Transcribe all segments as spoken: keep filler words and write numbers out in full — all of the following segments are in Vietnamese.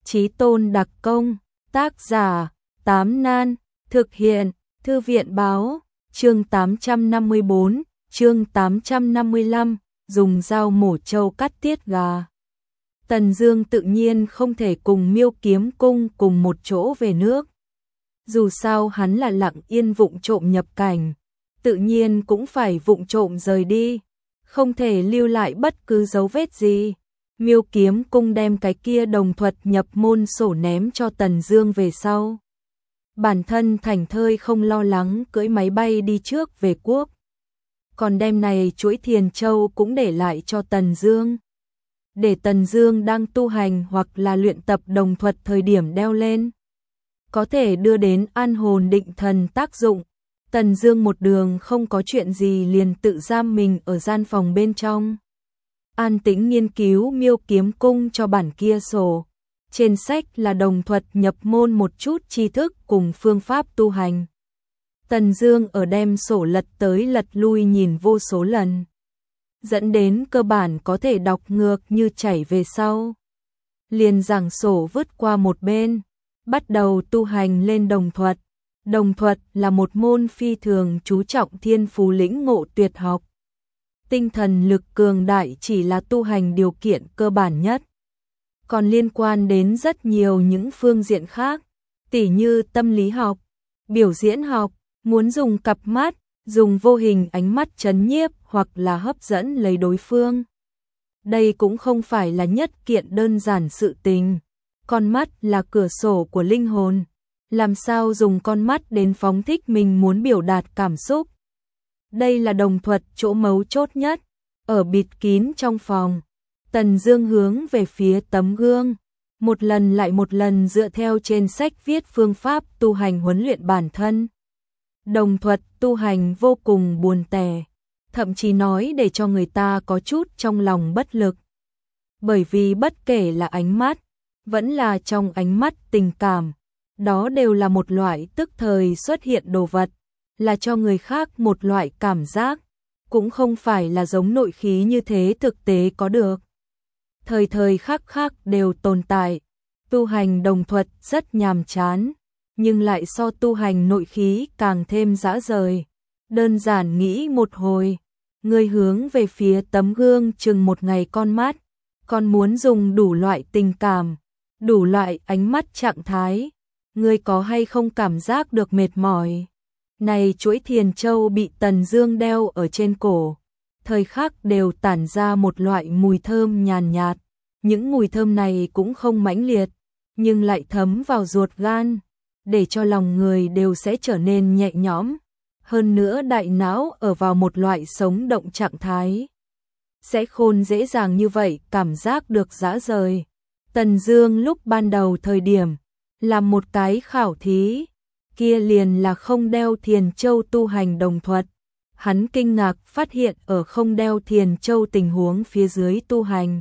Chí Tôn đặc công, tác giả, Tám Nan, thực hiện, Thư viện báo, chương tám trăm năm mươi bốn, chương tám trăm năm mươi lăm, dùng dao mổ trâu cắt tiết gà. Tần Dương tự nhiên không thể cùng Miêu Kiếm Cung cùng một chỗ về nước. Dù sao hắn là lặng yên vụng trộm nhập cảnh, tự nhiên cũng phải vụng trộm rời đi, không thể lưu lại bất cứ dấu vết gì. Miêu Kiếm Cung đem cái kia đồng thuật nhập môn sổ ném cho Tần Dương về sau. Bản thân thảnh thơi không lo lắng cưỡi máy bay đi trước về quốc. Còn đem này chuỗi Thiền Châu cũng để lại cho Tần Dương. Để Tần Dương đang tu hành hoặc là luyện tập đồng thuật thời điểm đeo lên. Có thể đưa đến an hồn định thần tác dụng. Tần Dương một đường không có chuyện gì liền tự giam mình ở gian phòng bên trong. An tĩnh nghiên cứu Miêu Kiếm Cung cho bản kia sổ. Trên sách là đồng thuật nhập môn một chút tri thức cùng phương pháp tu hành. Tần Dương ở đem sổ lật tới lật lui nhìn vô số lần, dẫn đến cơ bản có thể đọc ngược như chảy về sau. Liền giảng sổ vứt qua một bên, bắt đầu tu hành lên đồng thuật. Đồng thuật là một môn phi thường chú trọng thiên phú lĩnh ngộ tuyệt học. Tinh thần lực cường đại chỉ là tu hành điều kiện cơ bản nhất. Còn liên quan đến rất nhiều những phương diện khác, tỉ như tâm lý học, biểu diễn học, muốn dùng cặp mắt, dùng vô hình ánh mắt trấn nhiếp hoặc là hấp dẫn lấy đối phương. Đây cũng không phải là nhất kiện đơn giản sự tình. Con mắt là cửa sổ của linh hồn. Làm sao dùng con mắt đến phóng thích mình muốn biểu đạt cảm xúc? Đây là đồng thuật chỗ mấu chốt nhất. Ở bịt kín trong phòng, Tần Dương hướng về phía tấm gương, một lần lại một lần dựa theo trên sách viết phương pháp tu hành huấn luyện bản thân. Đồng thuật tu hành vô cùng buồn tẻ, thậm chí nói để cho người ta có chút trong lòng bất lực. Bởi vì bất kể là ánh mắt, vẫn là trong ánh mắt tình cảm, đó đều là một loại tức thời xuất hiện đồ vật, là cho người khác một loại cảm giác, cũng không phải là giống nội khí như thế thực tế có được. Thời thời khắc khắc đều tồn tại. Tu hành đồng thuật rất nhàm chán, nhưng lại so tu hành nội khí càng thêm dã rời. Đơn giản nghĩ một hồi, người hướng về phía tấm gương chừng một ngày con mắt, còn muốn dùng đủ loại tình cảm, đủ loại ánh mắt trạng thái. Người có hay không cảm giác được mệt mỏi? Này chuỗi Thiền Châu bị Tần Dương đeo ở trên cổ, thời khắc đều tản ra một loại mùi thơm nhàn nhạt. Những mùi thơm này cũng không mãnh liệt, nhưng lại thấm vào ruột gan, để cho lòng người đều sẽ trở nên nhẹ nhõm. Hơn nữa đại não ở vào một loại sống động trạng thái, sẽ khôn dễ dàng như vậy cảm giác được dã rời. Tần Dương lúc ban đầu thời điểm làm một cái khảo thí, kia liền là không đeo Thiền Châu tu hành đồng thuật. Hắn kinh ngạc phát hiện ở không đeo Thiền Châu tình huống phía dưới tu hành,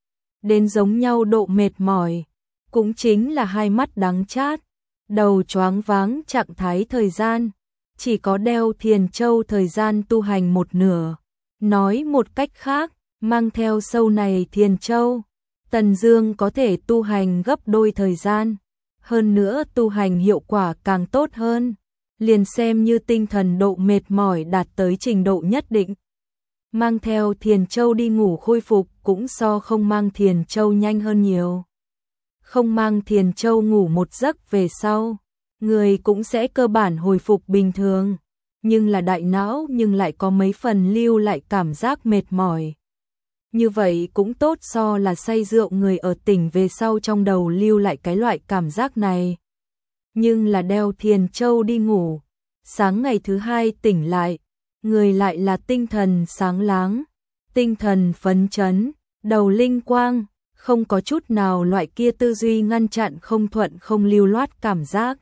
đến giống nhau độ mệt mỏi, cũng chính là hai mắt đắng chát, đầu choáng váng trạng thái thời gian, chỉ có đeo Thiền Châu thời gian tu hành một nửa. Nói một cách khác, mang theo sâu này Thiền Châu, Tần Dương có thể tu hành gấp đôi thời gian. Hơn nữa tu hành hiệu quả càng tốt hơn, liền xem như tinh thần độ mệt mỏi đạt tới trình độ nhất định. Mang theo Thiền Châu đi ngủ khôi phục cũng so không mang Thiền Châu nhanh hơn nhiều. Không mang Thiền Châu ngủ một giấc về sau, người cũng sẽ cơ bản hồi phục bình thường, nhưng là đại não nhưng lại có mấy phần lưu lại cảm giác mệt mỏi. Như vậy cũng tốt so là say rượu người ở tỉnh về sau trong đầu lưu lại cái loại cảm giác này. Nhưng là đeo Thiền Châu đi ngủ, sáng ngày thứ hai tỉnh lại, người lại là tinh thần sáng láng, tinh thần phấn chấn, đầu linh quang, không có chút nào loại kia tư duy ngăn chặn không thuận không lưu loát cảm giác.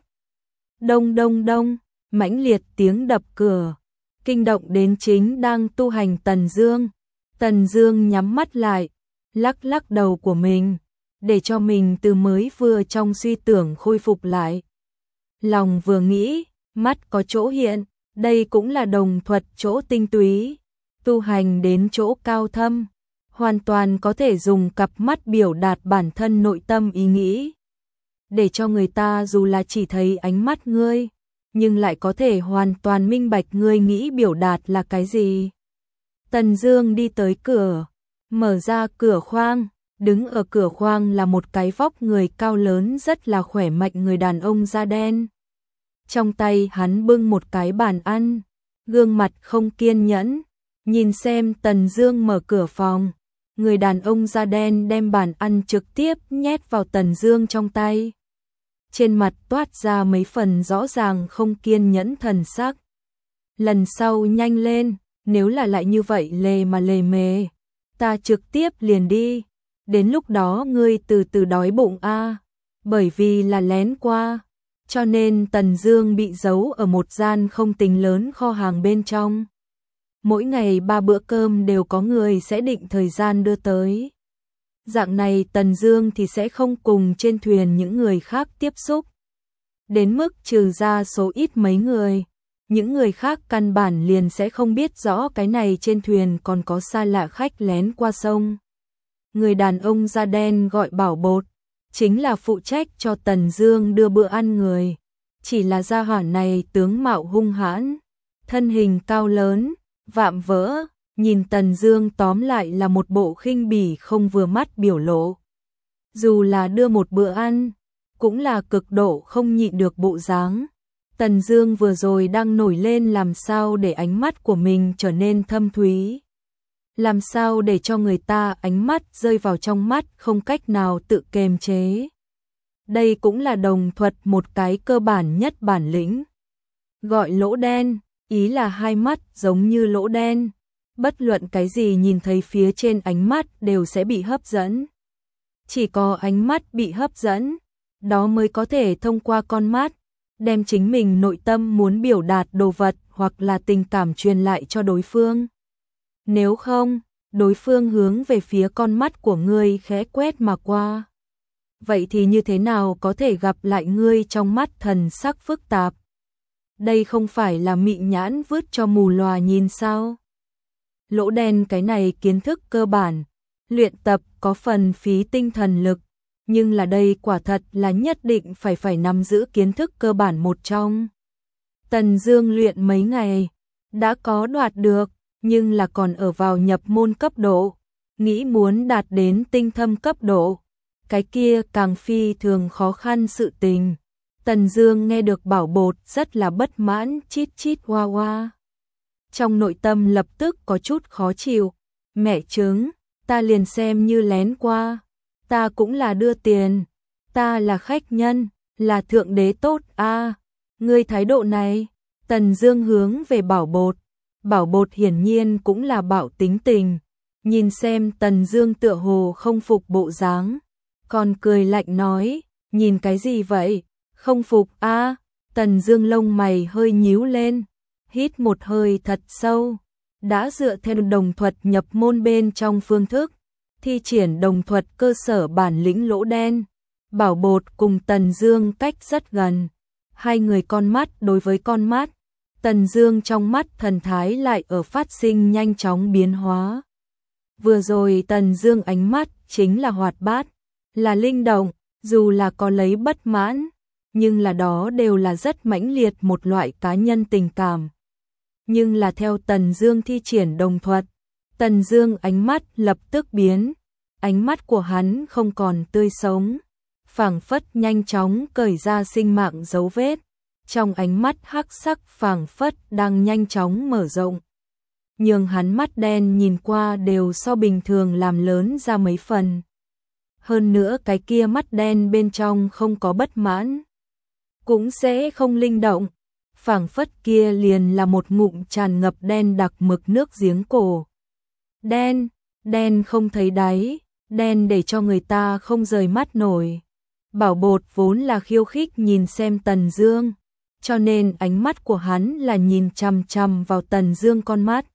Đông đông đông, mãnh liệt tiếng đập cửa, kinh động đến chính đang tu hành Tần Dương. Tần Dương nhắm mắt lại, lắc lắc đầu của mình, để cho mình từ mới vừa trong suy tưởng khôi phục lại. Lòng vừa nghĩ, mắt có chỗ hiện, đây cũng là đồng thuật chỗ tinh túy, tu hành đến chỗ cao thâm, hoàn toàn có thể dùng cặp mắt biểu đạt bản thân nội tâm ý nghĩ. để cho người ta dù là chỉ thấy ánh mắt ngươi, nhưng lại có thể hoàn toàn minh bạch ngươi nghĩ biểu đạt là cái gì. Tần Dương đi tới cửa, mở ra cửa khoang, đứng ở cửa khoang là một cái vóc người cao lớn rất là khỏe mạnh người đàn ông da đen. Trong tay hắn bưng một cái bàn ăn, gương mặt không kiên nhẫn, nhìn xem Tần Dương mở cửa phòng. Người đàn ông da đen đem bàn ăn trực tiếp nhét vào Tần Dương trong tay. Trên mặt toát ra mấy phần rõ ràng không kiên nhẫn thần sắc. Lần sau nhanh lên, nếu là lại như vậy lề mà lề mề, ta trực tiếp liền đi. Đến lúc đó ngươi từ từ đói bụng a. Bởi vì là lén qua, cho nên Tần Dương bị giấu ở một gian không tính lớn kho hàng bên trong. Mỗi ngày ba bữa cơm đều có người sẽ định thời gian đưa tới. Dạng này Tần Dương thì sẽ không cùng trên thuyền những người khác tiếp xúc. Đến mức trừ ra số ít mấy người, những người khác căn bản liền sẽ không biết rõ cái này trên thuyền còn có xa lạ khách lén qua sông. Người đàn ông da đen gọi Bảo Bột, chính là phụ trách cho Tần Dương đưa bữa ăn người. Chỉ là gia hỏa này tướng mạo hung hãn, thân hình cao lớn, vạm vỡ, nhìn Tần Dương tóm lại là một bộ khinh bỉ không vừa mắt biểu lộ. Dù là đưa một bữa ăn, cũng là cực độ không nhịn được bộ dáng. Tần Dương vừa rồi đang nổi lên làm sao để ánh mắt của mình trở nên thâm thúy. Làm sao để cho người ta ánh mắt rơi vào trong mắt không cách nào tự kiềm chế. Đây cũng là đồng thuật một cái cơ bản nhất bản lĩnh. Gọi lỗ đen, ý là hai mắt giống như lỗ đen. Bất luận cái gì nhìn thấy phía trên ánh mắt đều sẽ bị hấp dẫn. Chỉ có ánh mắt bị hấp dẫn, đó mới có thể thông qua con mắt, đem chính mình nội tâm muốn biểu đạt đồ vật hoặc là tình cảm truyền lại cho đối phương. Nếu không, đối phương hướng về phía con mắt của ngươi khẽ quét mà qua. Vậy thì như thế nào có thể gặp lại ngươi trong mắt thần sắc phức tạp? Đây không phải là mị nhãn vứt cho mù lòa nhìn sao? Lỗ đen cái này kiến thức cơ bản, luyện tập có phần phí tinh thần lực, nhưng là đây quả thật là nhất định phải phải nắm giữ kiến thức cơ bản một trong. Tần Dương luyện mấy ngày, đã có đoạt được, nhưng là còn ở vào nhập môn cấp độ, nghĩ muốn đạt đến tinh thâm cấp độ, cái kia càng phi thường khó khăn sự tình. Tần Dương nghe được Bảo Bột rất là bất mãn, chít chít hoa hoa. Trong nội tâm lập tức có chút khó chịu, mẹ chứng, ta liền xem như lén qua, ta cũng là đưa tiền, ta là khách nhân, là thượng đế tốt a. À, ngươi thái độ này. Tần Dương hướng về Bảo Bột, Bảo Bột hiển nhiên cũng là bạo tính tình, nhìn xem Tần Dương tựa hồ không phục bộ dáng, còn cười lạnh nói, nhìn cái gì vậy, không phục a. À, Tần Dương lông mày hơi nhíu lên, hít một hơi thật sâu, đã dựa theo đồng thuật nhập môn bên trong phương thức, thi triển đồng thuật cơ sở bản lĩnh lỗ đen. Bảo Bột cùng Tần Dương cách rất gần, hai người con mắt đối với con mắt, Tần Dương trong mắt thần thái lại ở phát sinh nhanh chóng biến hóa. Vừa rồi Tần Dương ánh mắt chính là hoạt bát, là linh động, dù là có lấy bất mãn, nhưng là đó đều là rất mãnh liệt một loại cá nhân tình cảm. Nhưng là theo Tần Dương thi triển đồng thuật, Tần Dương ánh mắt lập tức biến, ánh mắt của hắn không còn tươi sống, phảng phất nhanh chóng cởi ra sinh mạng dấu vết, trong ánh mắt hắc sắc phảng phất đang nhanh chóng mở rộng, nhường hắn mắt đen nhìn qua đều so bình thường làm lớn ra mấy phần. Hơn nữa cái kia mắt đen bên trong không có bất mãn, cũng sẽ không linh động, phảng phất kia liền là một ngụm tràn ngập đen đặc mực nước giếng cổ. Đen, đen không thấy đáy, đen để cho người ta không rời mắt nổi. Bảo Bột vốn là khiêu khích nhìn xem Tần Dương, cho nên ánh mắt của hắn là nhìn chằm chằm vào Tần Dương con mắt.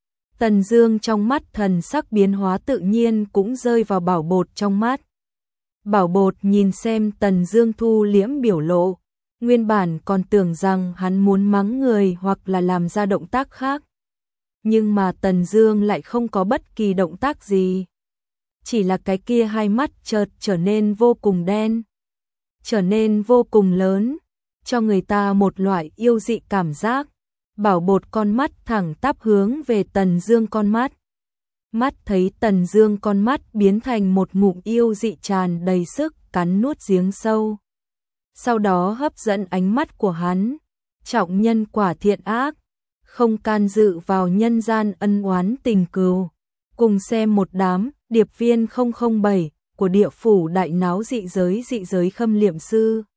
Tần Dương trong mắt thần sắc biến hóa tự nhiên cũng rơi vào Bảo Bột trong mắt. Bảo Bột nhìn xem Tần Dương thu liễm biểu lộ, nguyên bản còn tưởng rằng hắn muốn mắng người hoặc là làm ra động tác khác. Nhưng mà Tần Dương lại không có bất kỳ động tác gì. Chỉ là cái kia hai mắt chợt trở nên vô cùng đen. trở nên vô cùng lớn, cho người ta một loại yêu dị cảm giác. Bảo Bột con mắt thẳng tắp hướng về Tần Dương con mắt. Mắt thấy Tần Dương con mắt biến thành một ngụm yêu dị tràn đầy sức cắn nuốt giếng sâu. Sau đó hấp dẫn ánh mắt của hắn, trọng nhân quả thiện ác, không can dự vào nhân gian ân oán tình cừu. Cùng xem một đám điệp viên không không bảy của địa phủ đại náo dị giới dị giới khâm liệm sư.